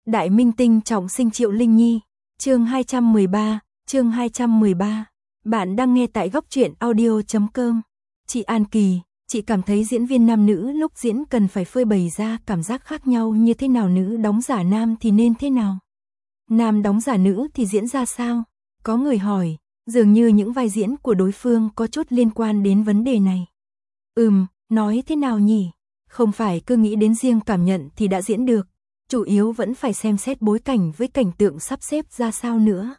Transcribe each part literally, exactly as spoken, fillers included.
Đại minh tinh trọng sinh Triệu Linh Nhi, chương hai trăm mười ba, chương hai trăm mười ba. Bạn đang nghe tại góc truyện audio chấm com. Chị An Kỳ, chị cảm thấy diễn viên nam nữ lúc diễn cần phải phơi bày ra cảm giác khác nhau như thế nào, nữ đóng giả nam thì nên thế nào? Nam đóng giả nữ thì diễn ra sao? Có người hỏi, dường như những vai diễn của đối phương có chút liên quan đến vấn đề này. Ừm, nói thế nào nhỉ? Không phải cứ nghĩ đến riêng cảm nhận thì đã diễn được, chủ yếu vẫn phải xem xét bối cảnh với cảnh tượng sắp xếp ra sao nữa.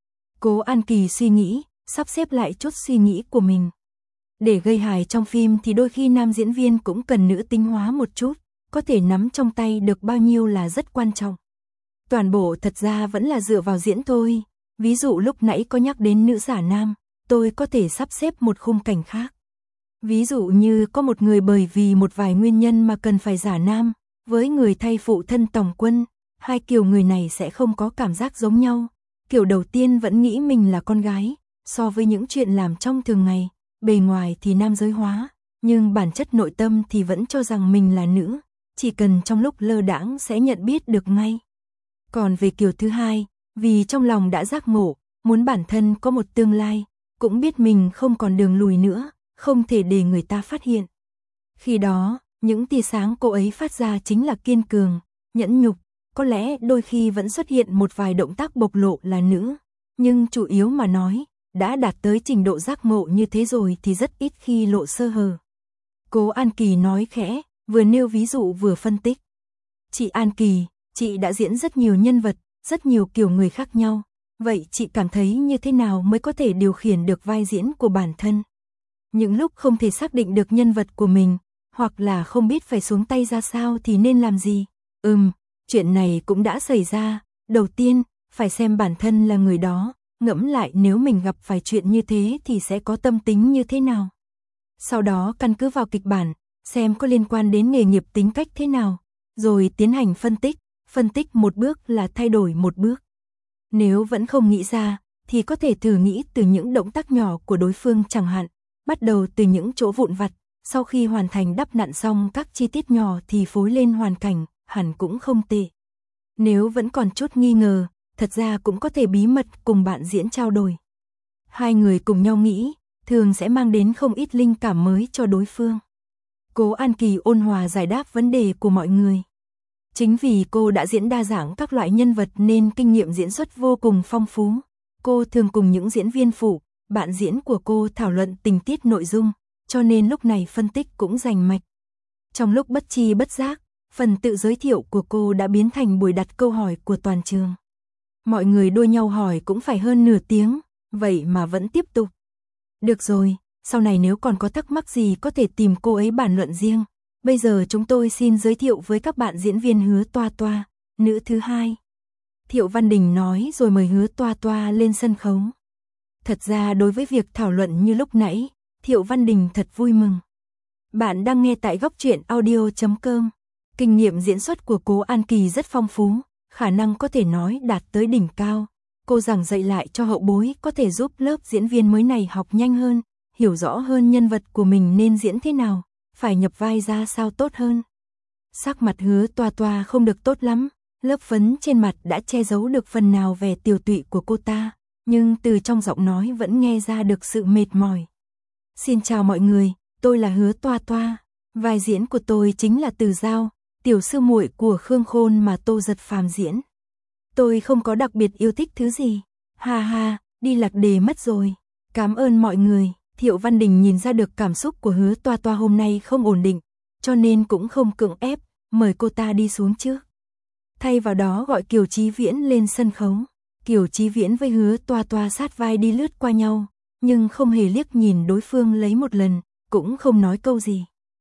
Cố An Kỳ suy nghĩ, sắp xếp lại chút suy nghĩ của mình. Để gây hài trong phim thì đôi khi nam diễn viên cũng cần nữ tính hóa một chút, có thể nắm trong tay được bao nhiêu là rất quan trọng. Toàn bộ thật ra vẫn là dựa vào diễn thôi, ví dụ lúc nãy có nhắc đến nữ giả nam, tôi có thể sắp xếp một khung cảnh khác. Ví dụ như có một người bởi vì một vài nguyên nhân mà cần phải giả nam, với người thay phụ thân Tòng Quân, hai kiểu người này sẽ không có cảm giác giống nhau. Kiểu đầu tiên vẫn nghĩ mình là con gái, so với những chuyện làm trong thường ngày, bề ngoài thì nam giới hóa, nhưng bản chất nội tâm thì vẫn cho rằng mình là nữ, chỉ cần trong lúc lơ đãng sẽ nhận biết được ngay. Còn về kiểu thứ hai, vì trong lòng đã giác ngộ, muốn bản thân có một tương lai, cũng biết mình không còn đường lùi nữa, không thể để người ta phát hiện. Khi đó, những tia sáng cô ấy phát ra chính là kiên cường, nhẫn nhục, có lẽ đôi khi vẫn xuất hiện một vài động tác bộc lộ là nữ, nhưng chủ yếu mà nói, đã đạt tới trình độ giác ngộ như thế rồi thì rất ít khi lộ sơ hở. Cố An Kỳ nói khẽ, vừa nêu ví dụ vừa phân tích. Chị An Kỳ, chị đã diễn rất nhiều nhân vật, rất nhiều kiểu người khác nhau, vậy chị cảm thấy như thế nào mới có thể điều khiển được vai diễn của bản thân? Những lúc không thể xác định được nhân vật của mình, hoặc là không biết phải xuống tay ra sao thì nên làm gì? Ừm, chuyện này cũng đã xảy ra. Đầu tiên, phải xem bản thân là người đó, ngẫm lại nếu mình gặp phải chuyện như thế thì sẽ có tâm tính như thế nào. Sau đó căn cứ vào kịch bản, xem có liên quan đến nghề nghiệp tính cách thế nào, rồi tiến hành phân tích, phân tích một bước là thay đổi một bước. Nếu vẫn không nghĩ ra, thì có thể thử nghĩ từ những động tác nhỏ của đối phương chẳng hạn, bắt đầu từ những chỗ vụn vặt, sau khi hoàn thành đắp nặn xong các chi tiết nhỏ thì phối lên hoàn cảnh, hẳn cũng không tệ. Nếu vẫn còn chút nghi ngờ, thật ra cũng có thể bí mật cùng bạn diễn trao đổi. Hai người cùng nhau nghĩ, thường sẽ mang đến không ít linh cảm mới cho đối phương. Cố An Kỳ ôn hòa giải đáp vấn đề của mọi người. Chính vì cô đã diễn đa dạng các loại nhân vật nên kinh nghiệm diễn xuất vô cùng phong phú. Cô thường cùng những diễn viên phụ, bạn diễn của cô thảo luận tình tiết nội dung, cho nên lúc này phân tích cũng rành mạch. Trong lúc bất chi bất giác, phần tự giới thiệu của cô đã biến thành buổi đặt câu hỏi của toàn trường. Mọi người đua nhau hỏi cũng phải hơn nửa tiếng, vậy mà vẫn tiếp tục. Được rồi, sau này nếu còn có thắc mắc gì có thể tìm cô ấy bàn luận riêng. Bây giờ chúng tôi xin giới thiệu với các bạn diễn viên Hứa Toa Toa, nữ thứ hai. Thiệu Văn Đình nói rồi mời Hứa Toa Toa lên sân khấu. Thật ra đối với việc thảo luận như lúc nãy, Thiệu Văn Đình thật vui mừng. Bạn đang nghe tại góc truyện audio chấm com. Kinh nghiệm diễn xuất của Cố An Kỳ rất phong phú, khả năng có thể nói đạt tới đỉnh cao. Cô giảng dạy lại cho hậu bối có thể giúp lớp diễn viên mới này học nhanh hơn, hiểu rõ hơn nhân vật của mình nên diễn thế nào, phải nhập vai ra sao tốt hơn. Sắc mặt Hứa Toa Toa không được tốt lắm, lớp phấn trên mặt đã che giấu được phần nào vẻ tiều tụy của cô ta, nhưng từ trong giọng nói vẫn nghe ra được sự mệt mỏi. Xin chào mọi người, tôi là Hứa Toa Toa, vai diễn của tôi chính là Từ Giao, tiểu sư muội của Khương Khôn mà Tô Giật Phàm diễn. Tôi không có đặc biệt yêu thích thứ gì, ha ha, đi lạc đề mất rồi, cảm ơn mọi người. Thiệu Văn Đình nhìn ra được cảm xúc của Hứa Toa Toa hôm nay không ổn định, cho nên cũng không cưỡng ép, mời cô ta đi xuống trước. Thay vào đó gọi Kiều Chí Viễn lên sân khấu. Kiều Chí Viễn với Hứa Toa Toa sát vai đi lướt qua nhau, nhưng không hề liếc nhìn đối phương lấy một lần, cũng không nói câu gì.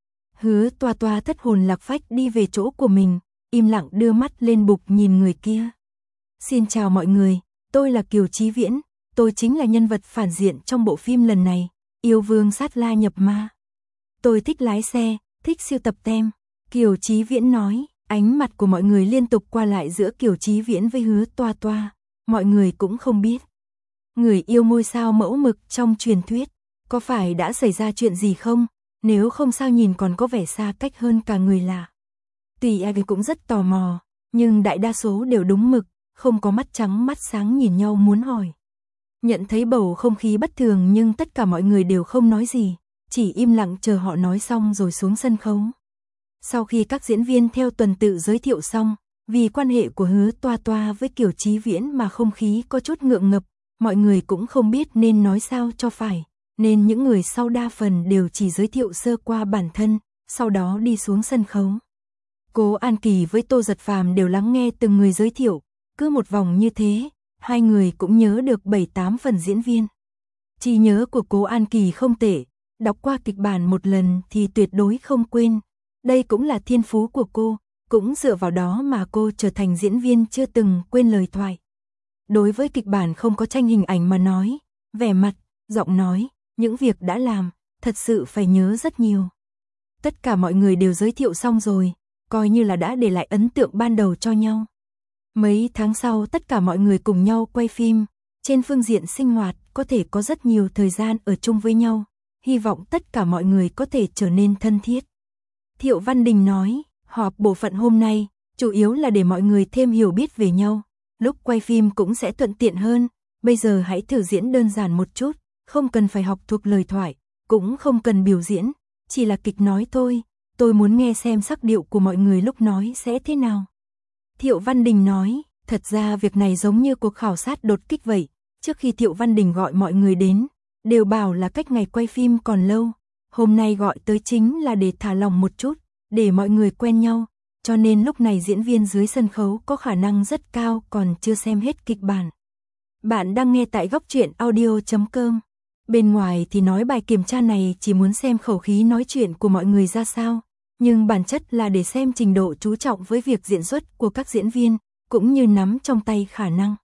Hứa Toa Toa thất hồn lạc phách đi về chỗ của mình, im lặng đưa mắt lên bục nhìn người kia. Xin chào mọi người, tôi là Kiều Chí Viễn, tôi chính là nhân vật phản diện trong bộ phim lần này, Yêu Vương Sát La Nhập Ma. Tôi thích lái xe, thích sưu tập tem. Kiều Chí Viễn nói, ánh mặt của mọi người liên tục qua lại giữa Kiều Chí Viễn với Hứa Toa Toa, mọi người cũng không biết. Người yêu ngôi sao mẫu mực trong truyền thuyết, có phải đã xảy ra chuyện gì không? Nếu không sao nhìn còn có vẻ xa cách hơn cả người lạ. Tùy ai cũng rất tò mò, nhưng đại đa số đều đúng mực, không có mắt trắng mắt sáng nhìn nhau muốn hỏi. Nhận thấy bầu không khí bất thường nhưng tất cả mọi người đều không nói gì, chỉ im lặng chờ họ nói xong rồi xuống sân khấu. Sau khi các diễn viên theo tuần tự giới thiệu xong, vì quan hệ của Hứa Toa Toa với Kiều Chí Viễn mà không khí có chút ngượng ngập, mọi người cũng không biết nên nói sao cho phải, nên những người sau đa phần đều chỉ giới thiệu sơ qua bản thân, sau đó đi xuống sân khấu. Cố An Kỳ với Tô Giật Phàm đều lắng nghe từng người giới thiệu, cứ một vòng như thế, hai người cũng nhớ được bảy tám phần diễn viên. Trí nhớ của Cố An Kỳ không tệ, đọc qua kịch bản một lần thì tuyệt đối không quên, đây cũng là thiên phú của cô, cũng dựa vào đó mà cô trở thành diễn viên chưa từng quên lời thoại. Đối với kịch bản không có tranh hình ảnh mà nói, vẻ mặt, giọng nói, những việc đã làm, thật sự phải nhớ rất nhiều. Tất cả mọi người đều giới thiệu xong rồi, coi như là đã để lại ấn tượng ban đầu cho nhau. Mấy tháng sau tất cả mọi người cùng nhau quay phim, trên phương diện sinh hoạt có thể có rất nhiều thời gian ở chung với nhau, hy vọng tất cả mọi người có thể trở nên thân thiết. Thiệu Văn Đình nói, họp bộ phận hôm nay, chủ yếu là để mọi người thêm hiểu biết về nhau, lúc quay phim cũng sẽ thuận tiện hơn, bây giờ hãy thử diễn đơn giản một chút, không cần phải học thuộc lời thoại, cũng không cần biểu diễn, chỉ là kịch nói thôi, tôi muốn nghe xem sắc điệu của mọi người lúc nói sẽ thế nào. Thiệu Văn Đình nói, thật ra việc này giống như cuộc khảo sát đột kích vậy, trước khi Thiệu Văn Đình gọi mọi người đến, đều bảo là cách ngày quay phim còn lâu, hôm nay gọi tới chính là để thả lỏng một chút, để mọi người quen nhau, cho nên lúc này diễn viên dưới sân khấu có khả năng rất cao còn chưa xem hết kịch bản. Bạn đang nghe tại góc truyện audio chấm com. Bên ngoài thì nói bài kiểm tra này chỉ muốn xem khẩu khí nói chuyện của mọi người ra sao, nhưng bản chất là để xem trình độ chú trọng với việc diễn xuất của các diễn viên, cũng như nắm trong tay khả năng.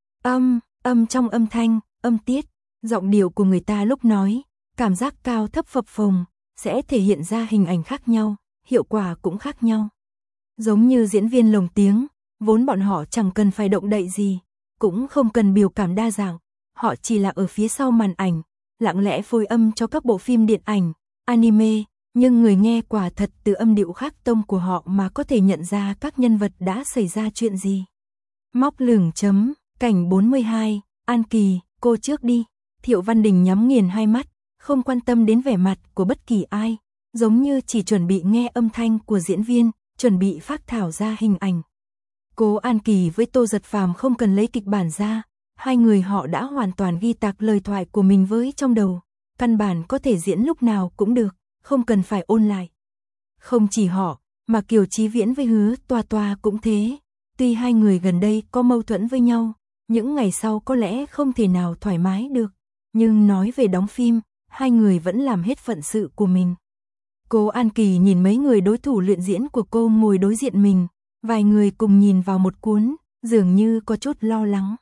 Âm, âm trong âm thanh, âm tiết, giọng điệu của người ta lúc nói, cảm giác cao thấp phập phồng, sẽ thể hiện ra hình ảnh khác nhau, hiệu quả cũng khác nhau. Giống như diễn viên lồng tiếng, vốn bọn họ chẳng cần phải động đậy gì, cũng không cần biểu cảm đa dạng, họ chỉ là ở phía sau màn ảnh, lặng lẽ phối âm cho các bộ phim điện ảnh, anime, nhưng người nghe quả thật từ âm điệu khác tông của họ mà có thể nhận ra các nhân vật đã xảy ra chuyện gì. Móc lửng chấm, cảnh bốn mươi hai, An Kỳ, cô trước đi. Thiệu Văn Đình nhắm nghiền hai mắt, không quan tâm đến vẻ mặt của bất kỳ ai, giống như chỉ chuẩn bị nghe âm thanh của diễn viên, chuẩn bị phác thảo ra hình ảnh. Cố An Kỳ với Tô Giật Phàm không cần lấy kịch bản ra, hai người họ đã hoàn toàn ghi tạc lời thoại của mình với trong đầu, căn bản có thể diễn lúc nào cũng được, không cần phải ôn lại. Không chỉ họ, mà Kiều Chí Viễn với Hứa Toa Toa cũng thế, tuy hai người gần đây có mâu thuẫn với nhau, những ngày sau có lẽ không thể nào thoải mái được, nhưng nói về đóng phim, hai người vẫn làm hết phận sự của mình. Cố An Kỳ nhìn mấy người đối thủ luyện diễn của cô ngồi đối diện mình, vài người cùng nhìn vào một cuốn, dường như có chút lo lắng.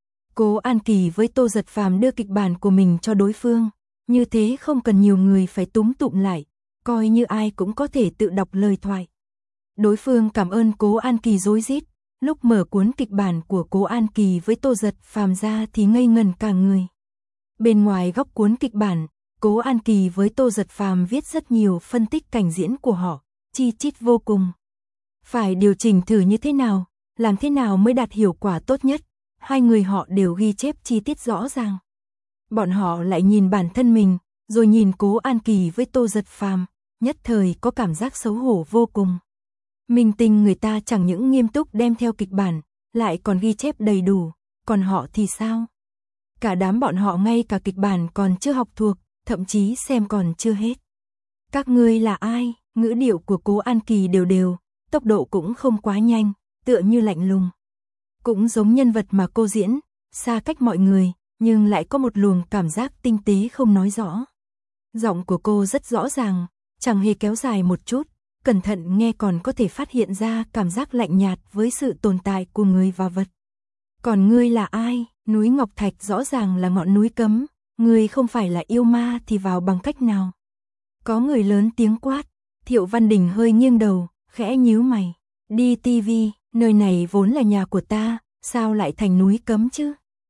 Cố An Kỳ với Tô Giật Phàm đưa kịch bản của mình cho đối phương, như thế không cần nhiều người phải túm tụm lại, coi như ai cũng có thể tự đọc lời thoại. Đối phương cảm ơn Cố An Kỳ rối rít, lúc mở cuốn kịch bản của Cố An Kỳ với Tô Giật Phàm ra thì ngây ngẩn cả người. Bên ngoài góc cuốn kịch bản, Cố An Kỳ với Tô Giật Phàm viết rất nhiều phân tích cảnh diễn của họ, chi chít vô cùng. Phải điều chỉnh thử như thế nào, làm thế nào mới đạt hiệu quả tốt nhất, hai người họ đều ghi chép chi tiết rõ ràng. Bọn họ lại nhìn bản thân mình, rồi nhìn Cố An Kỳ với Tô Giật Phàm, nhất thời có cảm giác xấu hổ vô cùng. Minh tinh người ta chẳng những nghiêm túc đem theo kịch bản, lại còn ghi chép đầy đủ, còn họ thì sao? Cả đám bọn họ ngay cả kịch bản còn chưa học thuộc, thậm chí xem còn chưa hết. Các ngươi là ai? Ngữ điệu của Cố An Kỳ đều đều, tốc độ cũng không quá nhanh, tựa như lạnh lùng. Cũng giống nhân vật mà cô diễn, xa cách mọi người, nhưng lại có một luồng cảm giác tinh tế không nói rõ. Giọng của cô rất rõ ràng, chẳng hề kéo dài một chút, cẩn thận nghe còn có thể phát hiện ra cảm giác lạnh nhạt với sự tồn tại của người và vật. Còn ngươi là ai? Núi Ngọc Thạch rõ ràng là ngọn núi cấm, ngươi không phải là yêu ma thì vào bằng cách nào? Có người lớn tiếng quát, Thiệu Văn Đình hơi nghiêng đầu, khẽ nhíu mày. Đi ti vi, nơi này vốn là nhà của ta, sao lại thành núi cấm chứ?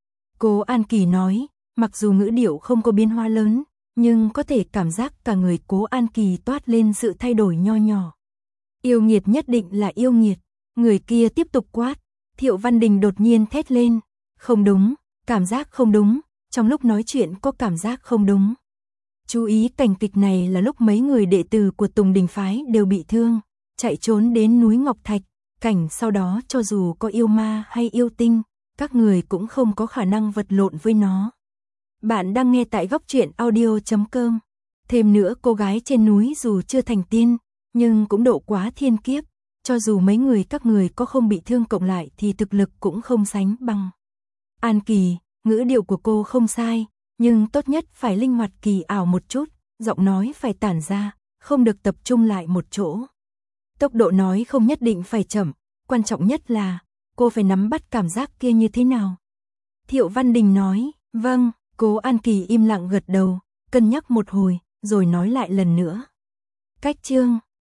Cố An Kỳ nói, mặc dù ngữ điệu không có biến hóa lớn, nhưng có thể cảm giác cả người Cố An Kỳ toát lên sự thay đổi nho nhỏ. Yêu nghiệt nhất định là yêu nghiệt, Người kia tiếp tục quát. Thiệu Văn Đình đột nhiên thét lên. Không đúng, cảm giác không đúng, trong lúc nói chuyện có cảm giác không đúng. Chú ý cảnh kịch này là lúc mấy người đệ tử của Tùng Đình Phái đều bị thương, chạy trốn đến núi Ngọc Thạch. Cảnh sau đó cho dù có yêu ma hay yêu tinh, các người cũng không có khả năng vật lộn với nó. Bạn đang nghe tại góc truyện audio chấm com. Thêm nữa, cô gái trên núi dù chưa thành tiên, nhưng cũng độ quá thiên kiếp. Cho dù mấy người các người có không bị thương cộng lại thì thực lực cũng không sánh bằng. An Kỳ, ngữ điệu của cô không sai, nhưng tốt nhất phải linh hoạt kỳ ảo một chút, giọng nói phải tản ra, không được tập trung lại một chỗ. Tốc độ nói không nhất định phải chậm, quan trọng nhất là cô phải nắm bắt cảm giác kia như thế nào. Thiệu Văn Đình nói, vâng, Cố An Kỳ im lặng gật đầu, cân nhắc một hồi, rồi nói lại lần nữa. Cách chương